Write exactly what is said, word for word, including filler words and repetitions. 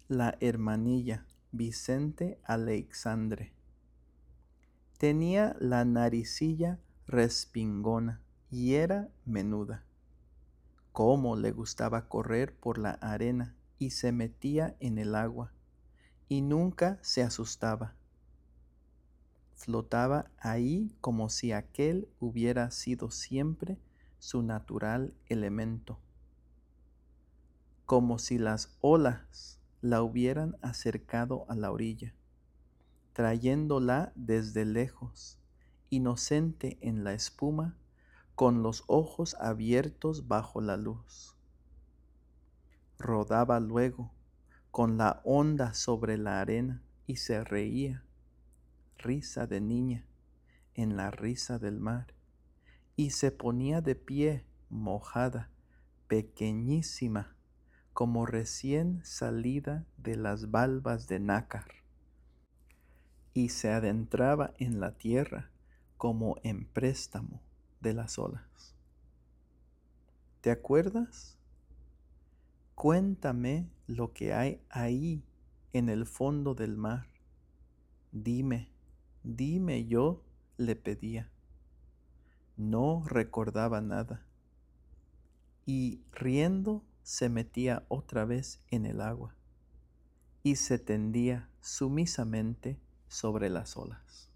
La hermanilla Vicente Aleixandre. Tenía la naricilla respingona y era menuda. Cómo le gustaba correr por la arena y se metía en el agua, y nunca se asustaba. Flotaba ahí como si aquel hubiera sido siempre su natural elemento, como si las olas la hubieran acercado a la orilla, trayéndola desde lejos, inocente en la espuma, con los ojos abiertos bajo la luz. Rodaba luego con la onda sobre la arena y se reía, risa de niña, en la risa del mar, y se ponía de pie, mojada, pequeñísima, como recién salida de las valvas de nácar, y se adentraba en la tierra como en préstamo de las olas. ¿Te acuerdas? Cuéntame lo que hay ahí en el fondo del mar. Dime, dime, yo le pedía. No recordaba nada. Y riendo se metía otra vez en el agua y se tendía sumisamente sobre las olas.